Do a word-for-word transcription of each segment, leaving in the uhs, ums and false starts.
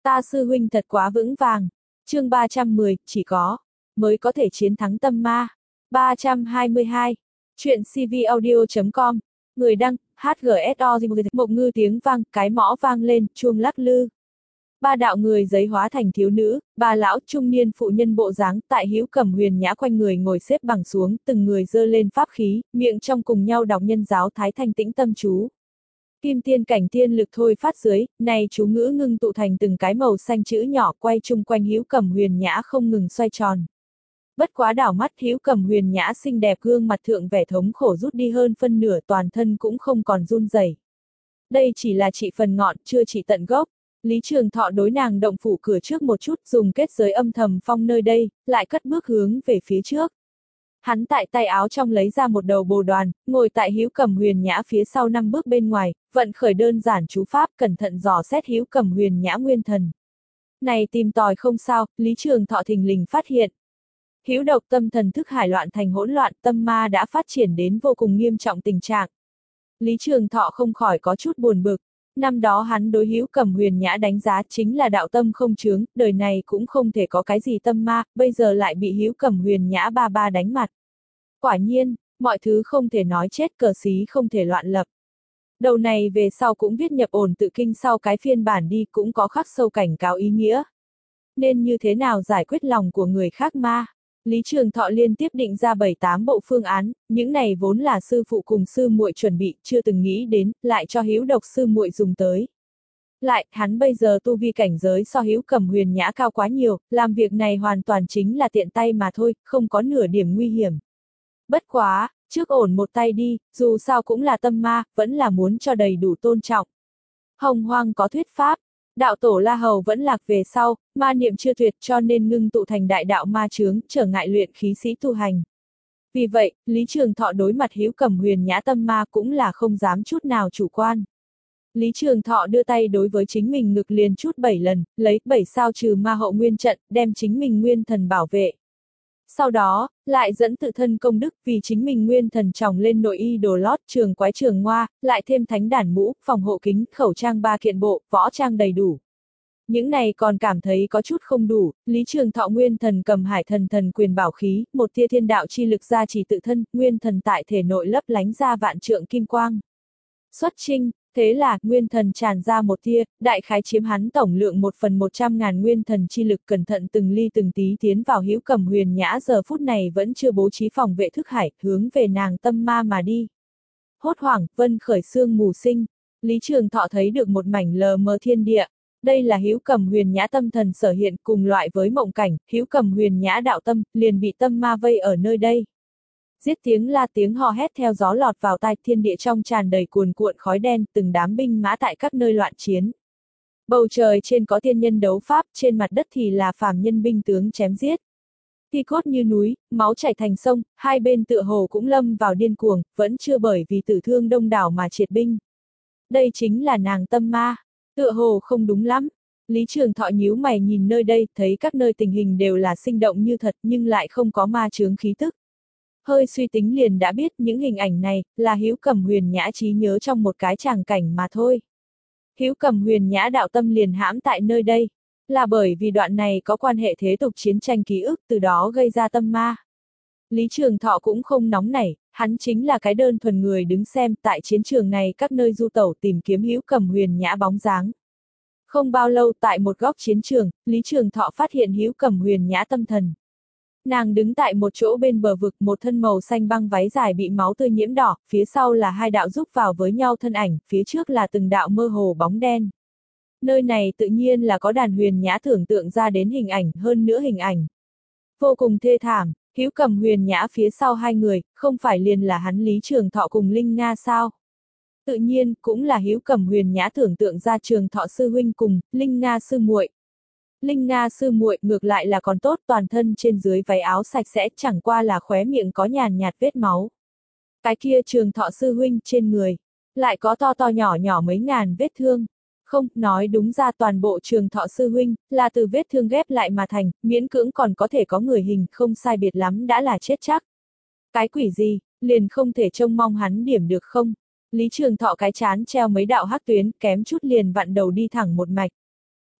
Ta sư huynh thật quá vững vàng. Chương ba trăm mười, chỉ có mới có thể chiến thắng tâm ma. ba trăm hai mươi hai. Chuyện cvaudio chấm com. Người đăng, hát giê ét o. Mộng ngư tiếng vang, cái mõ vang lên, chuông lắc lư. Ba đạo người giấy hóa thành thiếu nữ, ba lão trung niên phụ nhân bộ dáng, tại Hữu Cẩm Huyền Nhã quanh người ngồi xếp bằng xuống, từng người giơ lên pháp khí, miệng trong cùng nhau đọc nhân giáo thái thanh tĩnh tâm chú. Kim tiên cảnh tiên lực thôi phát dưới, này chú ngữ ngưng tụ thành từng cái màu xanh chữ nhỏ quay chung quanh Hữu Cẩm Huyền Nhã không ngừng xoay tròn. Bất quá đảo mắt Hữu Cẩm Huyền Nhã xinh đẹp gương mặt thượng vẻ thống khổ rút đi hơn phân nửa, toàn thân cũng không còn run rẩy. Đây chỉ là chỉ phần ngọn, chưa chỉ tận gốc. Lý Trường Thọ đối nàng động phủ cửa trước một chút, dùng kết giới âm thầm phong nơi đây, lại cất bước hướng về phía trước. Hắn tại tay áo trong lấy ra một đầu bồ đoàn, ngồi tại Hữu Cẩm Huyền Nhã phía sau năm bước bên ngoài, vận khởi đơn giản chú pháp, cẩn thận dò xét Hữu Cẩm Huyền Nhã nguyên thần. Này tìm tòi không sao, Lý Trường Thọ thình lình phát hiện. Hữu độc tâm thần thức hải loạn thành hỗn loạn, tâm ma đã phát triển đến vô cùng nghiêm trọng tình trạng. Lý Trường Thọ không khỏi có chút buồn bực. Năm đó hắn đối Hữu Cẩm Huyền Nhã đánh giá chính là đạo tâm không chướng, đời này cũng không thể có cái gì tâm ma, bây giờ lại bị Hữu Cẩm Huyền Nhã ba ba đánh mặt. Quả nhiên, mọi thứ không thể nói chết, cờ xí không thể loạn lập. Đầu này về sau cũng viết nhập ổn tự kinh sau cái phiên bản đi, cũng có khắc sâu cảnh cáo ý nghĩa. Nên như thế nào giải quyết lòng của người khác ma? Lý Trường Thọ liên tiếp định ra bảy tám bộ phương án, những này vốn là sư phụ cùng sư muội chuẩn bị, chưa từng nghĩ đến, lại cho Hữu độc sư muội dùng tới. Lại, hắn bây giờ tu vi cảnh giới so Hữu Cẩm Huyền Nhã cao quá nhiều, làm việc này hoàn toàn chính là tiện tay mà thôi, không có nửa điểm nguy hiểm. Bất quá, trước ổn một tay đi, dù sao cũng là tâm ma, vẫn là muốn cho đầy đủ tôn trọng. Hồng Hoang có thuyết pháp. Đạo tổ La Hầu vẫn lạc về sau, ma niệm chưa tuyệt cho nên ngưng tụ thành đại đạo ma chướng, trở ngại luyện khí sĩ tu hành. Vì vậy, Lý Trường Thọ đối mặt Hữu Cẩm Huyền Nhã tâm ma cũng là không dám chút nào chủ quan. Lý Trường Thọ đưa tay đối với chính mình ngực liền chút bảy lần, lấy bảy sao trừ ma hậu nguyên trận, đem chính mình nguyên thần bảo vệ. Sau đó, lại dẫn tự thân công đức vì chính mình nguyên thần tròng lên nội y đồ lót, trường quái trường ngoa, lại thêm thánh đản mũ, phòng hộ kính, khẩu trang ba kiện bộ, võ trang đầy đủ. Những này còn cảm thấy có chút không đủ, Lý Trường Thọ nguyên thần cầm hải thần thần quyền bảo khí, một tia thiên đạo chi lực gia trì tự thân, nguyên thần tại thể nội lấp lánh ra vạn trượng kim quang. Xuất trinh. Thế là, nguyên thần tràn ra một tia, đại khái chiếm hắn tổng lượng một phần một trăm ngàn nguyên thần chi lực, cẩn thận từng ly từng tí tiến vào Hữu Cẩm Huyền Nhã giờ phút này vẫn chưa bố trí phòng vệ thức hải, hướng về nàng tâm ma mà đi. Hốt hoảng, vân khởi sương mù sinh, Lý Trường Thọ thấy được một mảnh lờ mờ thiên địa. Đây là Hữu Cẩm Huyền Nhã tâm thần sở hiện, cùng loại với mộng cảnh, Hữu Cẩm Huyền Nhã đạo tâm, liền bị tâm ma vây ở nơi đây. Giết tiếng la tiếng hò hét theo gió lọt vào tai, thiên địa trong tràn đầy cuồn cuộn khói đen, từng đám binh mã tại các nơi loạn chiến. Bầu trời trên có tiên nhân đấu pháp, trên mặt đất thì là phàm nhân binh tướng chém giết. Thi cốt như núi, máu chảy thành sông, hai bên tựa hồ cũng lâm vào điên cuồng, vẫn chưa bởi vì tử thương đông đảo mà triệt binh. Đây chính là nàng tâm ma, tựa hồ không đúng lắm. Lý Trường Thọ nhíu mày nhìn nơi đây, thấy các nơi tình hình đều là sinh động như thật nhưng lại không có ma chướng khí tức. Hơi suy tính liền đã biết những hình ảnh này là Hữu Cẩm Huyền Nhã trí nhớ trong một cái tràng cảnh mà thôi. Hữu Cẩm Huyền Nhã đạo tâm liền hãm tại nơi đây, là bởi vì đoạn này có quan hệ thế tục chiến tranh ký ức, từ đó gây ra tâm ma. Lý Trường Thọ cũng không nóng nảy, hắn chính là cái đơn thuần người đứng xem tại chiến trường này các nơi du tẩu tìm kiếm Hữu Cẩm Huyền Nhã bóng dáng. Không bao lâu tại một góc chiến trường, Lý Trường Thọ phát hiện Hữu Cẩm Huyền Nhã tâm thần. Nàng đứng tại một chỗ bên bờ vực, một thân màu xanh băng váy dài bị máu tươi nhiễm đỏ, phía sau là hai đạo rúc vào với nhau thân ảnh, phía trước là từng đạo mơ hồ bóng đen. Nơi này tự nhiên là có đàn Huyền Nhã tưởng tượng ra đến hình ảnh, hơn nữa hình ảnh vô cùng thê thảm. Hữu Cẩm Huyền Nhã phía sau hai người, không phải liền là hắn Lý Trường Thọ cùng Linh Nga sao? Tự nhiên, cũng là Hữu Cẩm Huyền Nhã tưởng tượng ra Trường Thọ sư huynh cùng Linh Nga sư muội. Linh Nga sư muội ngược lại là còn tốt, toàn thân trên dưới váy áo sạch sẽ, chẳng qua là khóe miệng có nhàn nhạt vết máu. Cái kia Trường Thọ sư huynh trên người, lại có to to nhỏ nhỏ mấy ngàn vết thương. Không, nói đúng ra toàn bộ Trường Thọ sư huynh, là từ vết thương ghép lại mà thành, miễn cưỡng còn có thể có người hình, không sai biệt lắm đã là chết chắc. Cái quỷ gì, liền không thể trông mong hắn điểm được không? Lý Trường Thọ cái chán treo mấy đạo hắc tuyến, kém chút liền vặn đầu đi thẳng một mạch.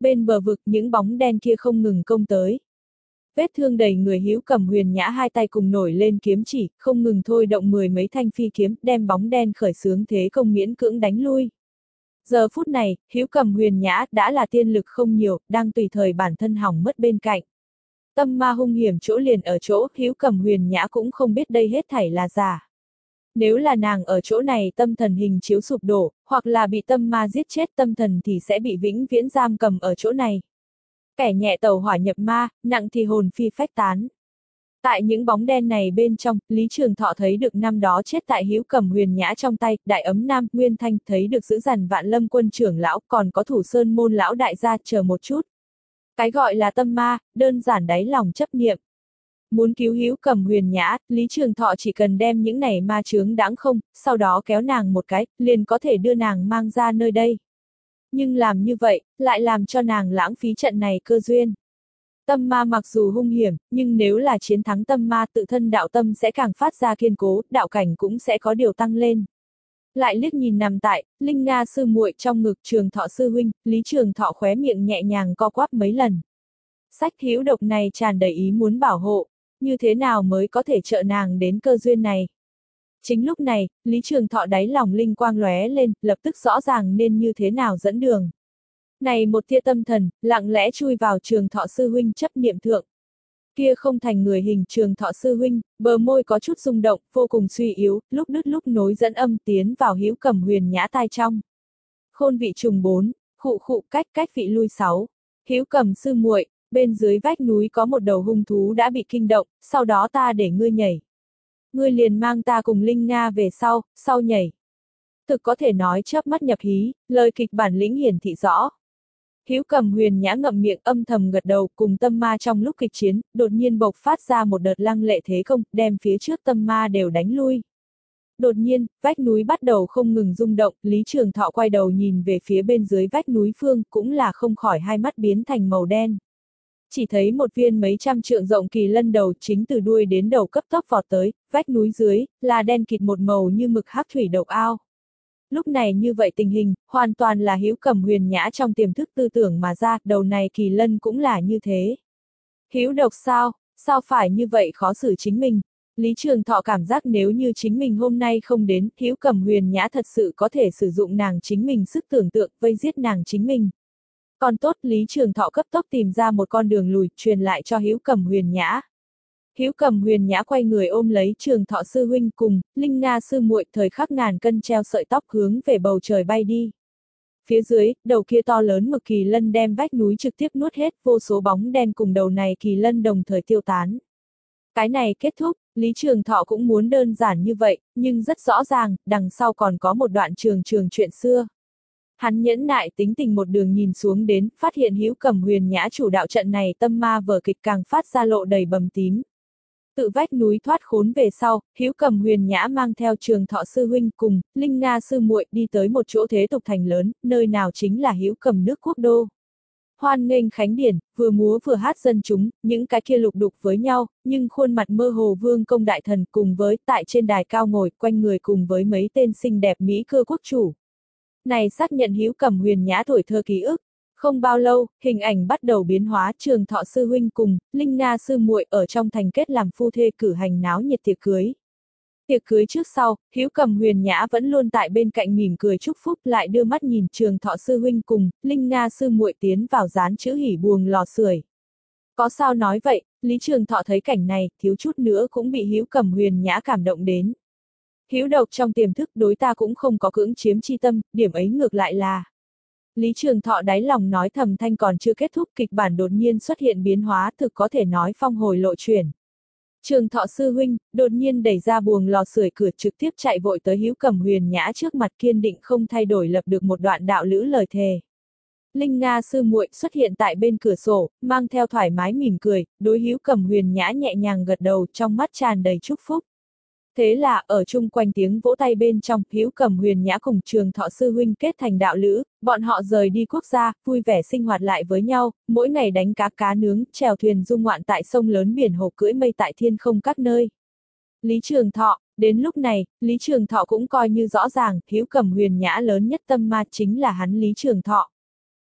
Bên bờ vực những bóng đen kia không ngừng công tới. Vết thương đầy người Hữu Cầm Huyền Nhã hai tay cùng nổi lên kiếm chỉ, không ngừng thôi động mười mấy thanh phi kiếm, đem bóng đen khởi xướng thế công miễn cưỡng đánh lui. Giờ phút này, Hữu Cầm Huyền Nhã đã là tiên lực không nhiều, đang tùy thời bản thân hỏng mất bên cạnh. Tâm ma hung hiểm chỗ liền ở chỗ, Hữu Cầm Huyền Nhã cũng không biết đây hết thảy là giả. Nếu là nàng ở chỗ này tâm thần hình chiếu sụp đổ, hoặc là bị tâm ma giết chết tâm thần thì sẽ bị vĩnh viễn giam cầm ở chỗ này. Kẻ nhẹ tẩu hỏa nhập ma, nặng thì hồn phi phách tán. Tại những bóng đen này bên trong, Lý Trường Thọ thấy được năm đó chết tại Hữu Cầm Huyền Nhã trong tay, Đại Ấm Nam, Nguyên Thanh, thấy được giữ dằn Vạn Lâm Quân trưởng lão, còn có Thủ Sơn môn lão đại gia, chờ một chút. Cái gọi là tâm ma, đơn giản đáy lòng chấp niệm. Muốn cứu Hữu Cầm Huyền Nhã, Lý Trường Thọ chỉ cần đem những này ma chướng đãng không, sau đó kéo nàng một cái, liền có thể đưa nàng mang ra nơi đây. Nhưng làm như vậy, lại làm cho nàng lãng phí trận này cơ duyên. Tâm ma mặc dù hung hiểm, nhưng nếu là chiến thắng tâm ma tự thân đạo tâm sẽ càng phát ra kiên cố, đạo cảnh cũng sẽ có điều tăng lên. Lại liếc nhìn nằm tại, Linh Nga sư muội trong ngực Trường Thọ sư huynh, Lý Trường Thọ khóe miệng nhẹ nhàng co quắp mấy lần. Sách hữu độc này tràn đầy ý muốn bảo hộ, như thế nào mới có thể trợ nàng đến cơ duyên này. Chính lúc này, Lý Trường Thọ đáy lòng linh quang lóe lên, lập tức rõ ràng nên như thế nào dẫn đường. Này một tia tâm thần, lặng lẽ chui vào Trường Thọ sư huynh chấp niệm thượng. Kia không thành người hình Trường Thọ sư huynh, bờ môi có chút rung động, vô cùng suy yếu, lúc đứt lúc nối dẫn âm tiến vào Hữu Cầm Huyền Nhã tai trong. Khôn vị trùng bốn, khụ khụ cách cách vị lui sáu. Hữu Cầm sư muội, bên dưới vách núi có một đầu hung thú đã bị kinh động, sau đó ta để ngươi nhảy. Ngươi liền mang ta cùng Linh Nga về sau, sau nhảy. Thực có thể nói chớp mắt nhập hí, lời kịch bản lĩnh hiển thị rõ. Hữu Cầm Huyền Nhã ngậm miệng âm thầm gật đầu, cùng tâm ma trong lúc kịch chiến, đột nhiên bộc phát ra một đợt lăng lệ thế công, đem phía trước tâm ma đều đánh lui. Đột nhiên, vách núi bắt đầu không ngừng rung động, Lý Trường Thọ quay đầu nhìn về phía bên dưới vách núi phương, cũng là không khỏi hai mắt biến thành màu đen. Chỉ thấy một viên mấy trăm trượng rộng kỳ lân đầu chính từ đuôi đến đầu cấp tốc vọt tới, vách núi dưới, là đen kịt một màu như mực hắc thủy độc ao. Lúc này như vậy tình hình, hoàn toàn là Hữu Cầm Huyền Nhã trong tiềm thức tư tưởng mà ra, đầu này kỳ lân cũng là như thế. Hữu độc sao, sao phải như vậy khó xử chính mình? Lý Trường Thọ cảm giác nếu như chính mình hôm nay không đến, Hữu Cầm Huyền Nhã thật sự có thể sử dụng nàng chính mình sức tưởng tượng, vây giết nàng chính mình. Còn tốt, Lý Trường Thọ cấp tốc tìm ra một con đường lùi, truyền lại cho Hữu Cầm Huyền Nhã. Hữu Cầm Huyền Nhã quay người ôm lấy Trường Thọ sư huynh cùng Linh Nga sư muội, thời khắc ngàn cân treo sợi tóc hướng về bầu trời bay đi. Phía dưới, đầu kia to lớn mực kỳ lân đem vách núi trực tiếp nuốt hết, vô số bóng đen cùng đầu này kỳ lân đồng thời tiêu tán. Cái này kết thúc, Lý Trường Thọ cũng muốn đơn giản như vậy, nhưng rất rõ ràng, đằng sau còn có một đoạn trường trường chuyện xưa. Hắn nhẫn nại tính tình một đường nhìn xuống đến, phát hiện Hữu Cầm Huyền Nhã chủ đạo trận này tâm ma vở kịch càng phát ra lộ đầy bầm tím. Tự vách núi thoát khốn về sau, Hữu Cầm Huyền Nhã mang theo Trường Thọ sư huynh cùng Linh Nga sư muội đi tới một chỗ thế tục thành lớn, nơi nào chính là Hữu Cầm nước quốc đô. Hoan nghênh khánh điển, vừa múa vừa hát dân chúng, những cái kia lục đục với nhau, nhưng khuôn mặt mơ hồ vương công đại thần cùng với tại trên đài cao ngồi quanh người cùng với mấy tên xinh đẹp Mỹ cơ quốc chủ. Này xác nhận Hữu Cầm Huyền Nhã tuổi thơ ký ức. Không bao lâu, hình ảnh bắt đầu biến hóa, Trường Thọ sư huynh cùng Linh Nga sư muội ở trong thành kết làm phu thê cử hành náo nhiệt tiệc cưới. Tiệc cưới trước sau, Hữu Cầm Huyền Nhã vẫn luôn tại bên cạnh mỉm cười chúc phúc, lại đưa mắt nhìn Trường Thọ sư huynh cùng Linh Nga sư muội tiến vào dán chữ hỉ buồng lò sưởi. Có sao nói vậy, Lý Trường Thọ thấy cảnh này, thiếu chút nữa cũng bị Hữu Cầm Huyền Nhã cảm động đến. Hữu độc trong tiềm thức đối ta cũng không có cưỡng chiếm chi tâm, điểm ấy ngược lại là. Lý Trường Thọ đáy lòng nói thầm thanh còn chưa kết thúc, kịch bản đột nhiên xuất hiện biến hóa, thực có thể nói phong hồi lộ chuyển. Trường Thọ sư huynh đột nhiên đẩy ra buồng lò sưởi cửa, trực tiếp chạy vội tới Hữu Cầm Huyền Nhã trước mặt, kiên định không thay đổi lập được một đoạn đạo lữ lời thề. Linh Nga sư muội xuất hiện tại bên cửa sổ, mang theo thoải mái mỉm cười, đối Hữu Cầm Huyền Nhã nhẹ nhàng gật đầu, trong mắt tràn đầy chúc phúc. Thế là, ở chung quanh tiếng vỗ tay bên trong, Hữu Cầm Huyền Nhã cùng Trường Thọ sư huynh kết thành đạo lữ, bọn họ rời đi quốc gia, vui vẻ sinh hoạt lại với nhau, mỗi ngày đánh cá cá nướng, chèo thuyền du ngoạn tại sông lớn biển hồ, cưỡi mây tại thiên không các nơi. Lý Trường Thọ, đến lúc này, Lý Trường Thọ cũng coi như rõ ràng, Hữu Cầm Huyền Nhã lớn nhất tâm ma chính là hắn Lý Trường Thọ.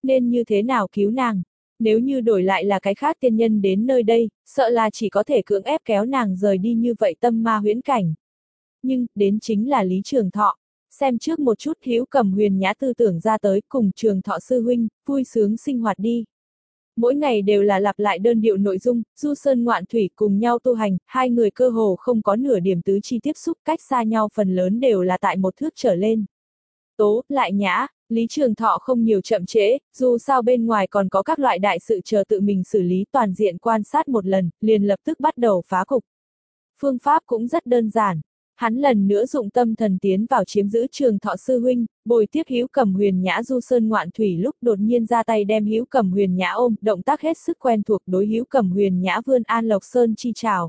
Nên như thế nào cứu nàng? Nếu như đổi lại là cái khác tiên nhân đến nơi đây, sợ là chỉ có thể cưỡng ép kéo nàng rời đi như vậy tâm ma huyễn cảnh. Nhưng, đến chính là Lý Trường Thọ. Xem trước một chút Hữu Cầm Huyền Nhã tư tưởng ra tới cùng Trường Thọ sư huynh, vui sướng sinh hoạt đi. Mỗi ngày đều là lặp lại đơn điệu nội dung, du sơn ngoạn thủy cùng nhau tu hành, hai người cơ hồ không có nửa điểm tứ chi tiếp xúc, cách xa nhau phần lớn đều là tại một thước trở lên. Tố, lại nhã, Lý Trường Thọ không nhiều chậm trễ, dù sao bên ngoài còn có các loại đại sự chờ tự mình xử lý, toàn diện quan sát một lần, liền lập tức bắt đầu phá cục. Phương pháp cũng rất đơn giản. Hắn lần nữa dụng tâm thần tiến vào chiếm giữ Trường Thọ sư huynh, bồi tiếp Hữu Cầm Huyền Nhã du sơn ngoạn thủy lúc đột nhiên ra tay đem Hữu Cầm Huyền Nhã ôm, động tác hết sức quen thuộc, đối Hữu Cầm Huyền Nhã vươn an lộc sơn chi chào.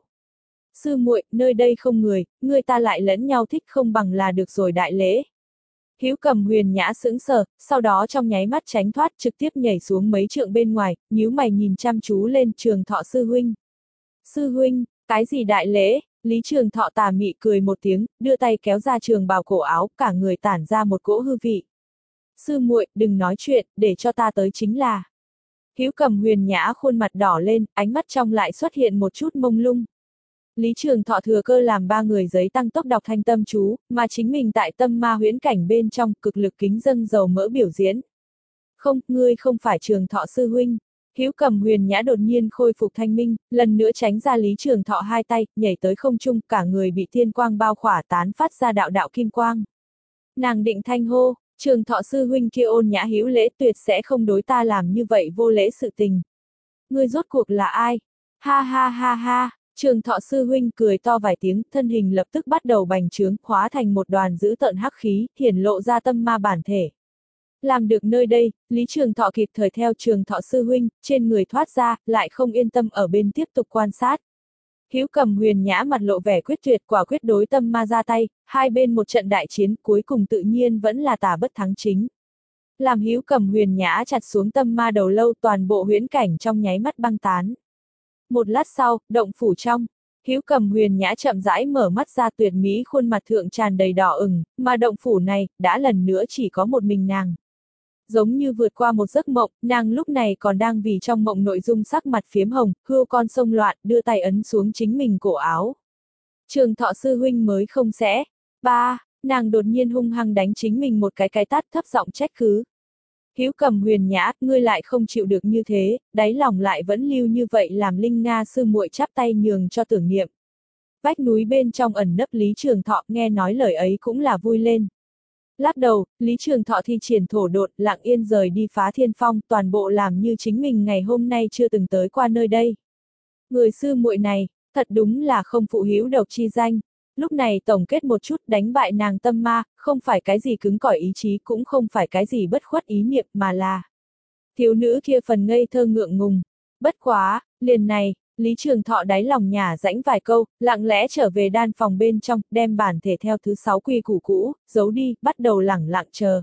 Sư muội, nơi đây không người, người ta lại lẫn nhau thích không bằng là được rồi đại lễ. Hữu Cầm Huyền Nhã sững sờ, sau đó trong nháy mắt tránh thoát, trực tiếp nhảy xuống mấy trượng bên ngoài, nhíu mày nhìn chăm chú lên Trường Thọ sư huynh. Sư huynh, cái gì đại lễ? Lý Trường Thọ tà mị cười một tiếng, đưa tay kéo ra trường bào cổ áo, cả người tản ra một cỗ hư vị. Sư muội, đừng nói chuyện, để cho ta tới chính là. Hữu Cầm Huyền Nhã khuôn mặt đỏ lên, ánh mắt trong lại xuất hiện một chút mông lung. Lý Trường Thọ thừa cơ làm ba người giấy tăng tốc đọc thanh tâm chú, mà chính mình tại tâm ma huyễn cảnh bên trong cực lực kính dâng dầu mỡ biểu diễn. Không, ngươi không phải Trường Thọ sư huynh. Hữu Cầm Huyền Nhã đột nhiên khôi phục thanh minh, lần nữa tránh ra Lý Trường Thọ hai tay, nhảy tới không trung, cả người bị thiên quang bao khỏa tán phát ra đạo đạo kim quang. Nàng định thanh hô, Trường Thọ sư huynh kia ôn nhã hữu lễ tuyệt sẽ không đối ta làm như vậy vô lễ sự tình. Ngươi rốt cuộc là ai? Ha ha ha ha, Trường Thọ sư huynh cười to vài tiếng, thân hình lập tức bắt đầu bành trướng, hóa thành một đoàn dữ tợn hắc khí, hiển lộ ra tâm ma bản thể. Làm được nơi đây, Lý Trường Thọ kịp thời theo Trường Thọ sư huynh, trên người thoát ra, lại không yên tâm ở bên tiếp tục quan sát. Hữu Cầm Huyền Nhã mặt lộ vẻ quyết tuyệt, quả quyết đối tâm ma ra tay, hai bên một trận đại chiến, cuối cùng tự nhiên vẫn là tà bất thắng chính. Làm Hữu Cầm Huyền Nhã chặt xuống tâm ma đầu lâu, toàn bộ huyễn cảnh trong nháy mắt băng tán. Một lát sau, động phủ trong, Hữu Cầm Huyền Nhã chậm rãi mở mắt ra, tuyệt mỹ khuôn mặt thượng tràn đầy đỏ ửng, mà động phủ này, đã lần nữa chỉ có một mình nàng. Giống như vượt qua một giấc mộng, nàng lúc này còn đang vì trong mộng nội dung sắc mặt phiếm hồng, hươu con sông loạn, đưa tay ấn xuống chính mình cổ áo. Trường Thọ sư huynh mới không sẽ. Ba, nàng đột nhiên hung hăng đánh chính mình một cái cái tát, thấp giọng trách cứ. Hữu Cầm Huyền Nhã, ngươi lại không chịu được như thế, đáy lòng lại vẫn lưu như vậy, làm Linh Nga sư muội chắp tay nhường cho tưởng niệm. Vách núi bên trong ẩn nấp Lý Trường Thọ nghe nói lời ấy cũng là vui lên. Lát đầu, Lý Trường Thọ thi triển thổ độn, lặng yên rời đi Phá Thiên Phong, toàn bộ làm như chính mình ngày hôm nay chưa từng tới qua nơi đây. Người sư muội này, thật đúng là không phụ hữu độc chi danh. Lúc này tổng kết một chút, đánh bại nàng tâm ma, không phải cái gì cứng cỏi ý chí, cũng không phải cái gì bất khuất ý niệm, mà là thiếu nữ kia phần ngây thơ ngượng ngùng. Bất quá, liền này, Lý Trường Thọ đáy lòng nhả rãnh vài câu, lặng lẽ trở về đan phòng bên trong, đem bản thể theo thứ sáu quy củ cũ, giấu đi, bắt đầu lẳng lặng chờ.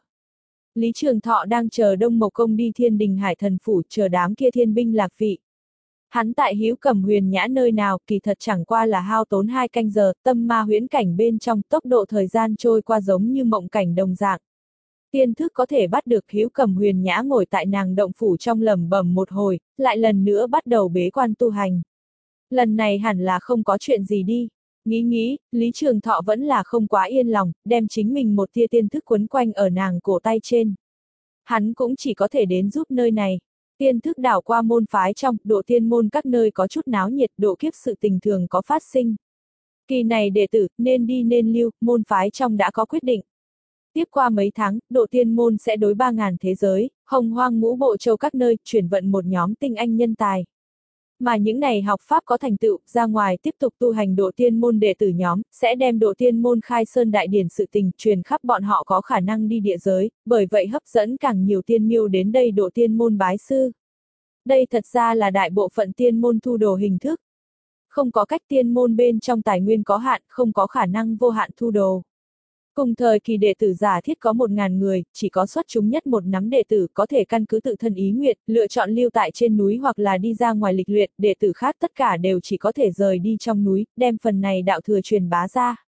Lý Trường Thọ đang chờ Đông Mộc Công đi Thiên Đình Hải Thần Phủ, chờ đám kia thiên binh lạc vị. Hắn tại Hữu Cầm Huyền Nhã nơi nào, kỳ thật chẳng qua là hao tốn hai canh giờ, tâm ma huyễn cảnh bên trong, tốc độ thời gian trôi qua giống như mộng cảnh đồng dạng. Tiên thức có thể bắt được Hữu Cầm Huyền Nhã ngồi tại nàng động phủ trong lẩm bẩm một hồi, lại lần nữa bắt đầu bế quan tu hành. Lần này hẳn là không có chuyện gì đi. Nghĩ nghĩ, Lý Trường Thọ vẫn là không quá yên lòng, đem chính mình một tia tiên thức quấn quanh ở nàng cổ tay trên. Hắn cũng chỉ có thể đến giúp nơi này. Tiên thức đảo qua môn phái trong, độ tiên môn các nơi có chút náo nhiệt, độ kiếp sự tình thường có phát sinh. Kỳ này đệ tử, nên đi nên lưu, môn phái trong đã có quyết định. Tiếp qua mấy tháng, độ tiên môn sẽ đối ba ngàn thế giới, hồng hoang ngũ bộ châu các nơi, chuyển vận một nhóm tinh anh nhân tài. Mà những này học pháp có thành tựu, ra ngoài tiếp tục tu hành độ tiên môn đệ tử nhóm, sẽ đem độ tiên môn khai sơn đại điển sự tình truyền khắp bọn họ có khả năng đi địa giới, bởi vậy hấp dẫn càng nhiều tiên miêu đến đây độ tiên môn bái sư. Đây thật ra là đại bộ phận tiên môn thu đồ hình thức. Không có cách, tiên môn bên trong tài nguyên có hạn, không có khả năng vô hạn thu đồ. Cùng thời kỳ đệ tử giả thiết có một ngàn người, chỉ có xuất chúng nhất một nắm đệ tử có thể căn cứ tự thân ý nguyện, lựa chọn lưu tại trên núi hoặc là đi ra ngoài lịch luyện, đệ tử khác tất cả đều chỉ có thể rời đi trong núi, đem phần này đạo thừa truyền bá ra.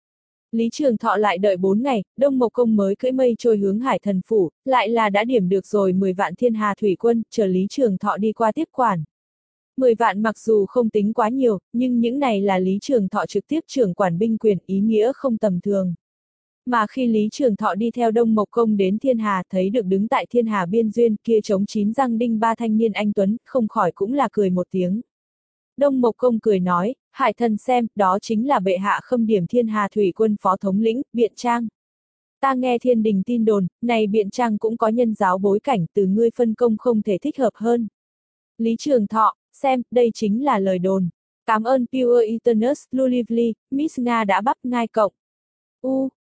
Lý Trường Thọ lại đợi bốn ngày, Đông Mộc Công mới cưỡi mây trôi hướng Hải Thần Phủ, lại là đã điểm được rồi mười vạn thiên hà thủy quân, chờ Lý Trường Thọ đi qua tiếp quản. mười vạn mặc dù không tính quá nhiều, nhưng những này là Lý Trường Thọ trực tiếp trưởng quản binh quyền, ý nghĩa không tầm thường. Mà khi Lý Trường Thọ đi theo Đông Mộc Công đến Thiên Hà, thấy được đứng tại Thiên Hà biên duyên kia chống chín răng đinh ba thanh niên anh tuấn, không khỏi cũng là cười một tiếng. Đông Mộc Công cười nói, Hải Thần xem, đó chính là bệ hạ khâm điểm Thiên Hà thủy quân phó thống lĩnh, Biện Trang. Ta nghe thiên đình tin đồn, này Biện Trang cũng có nhân giáo bối cảnh, từ ngươi phân công không thể thích hợp hơn. Lý Trường Thọ, xem, đây chính là lời đồn. Cảm ơn Pure Eternus, Lulively, Miss Nga đã bắp ngai cộng. U,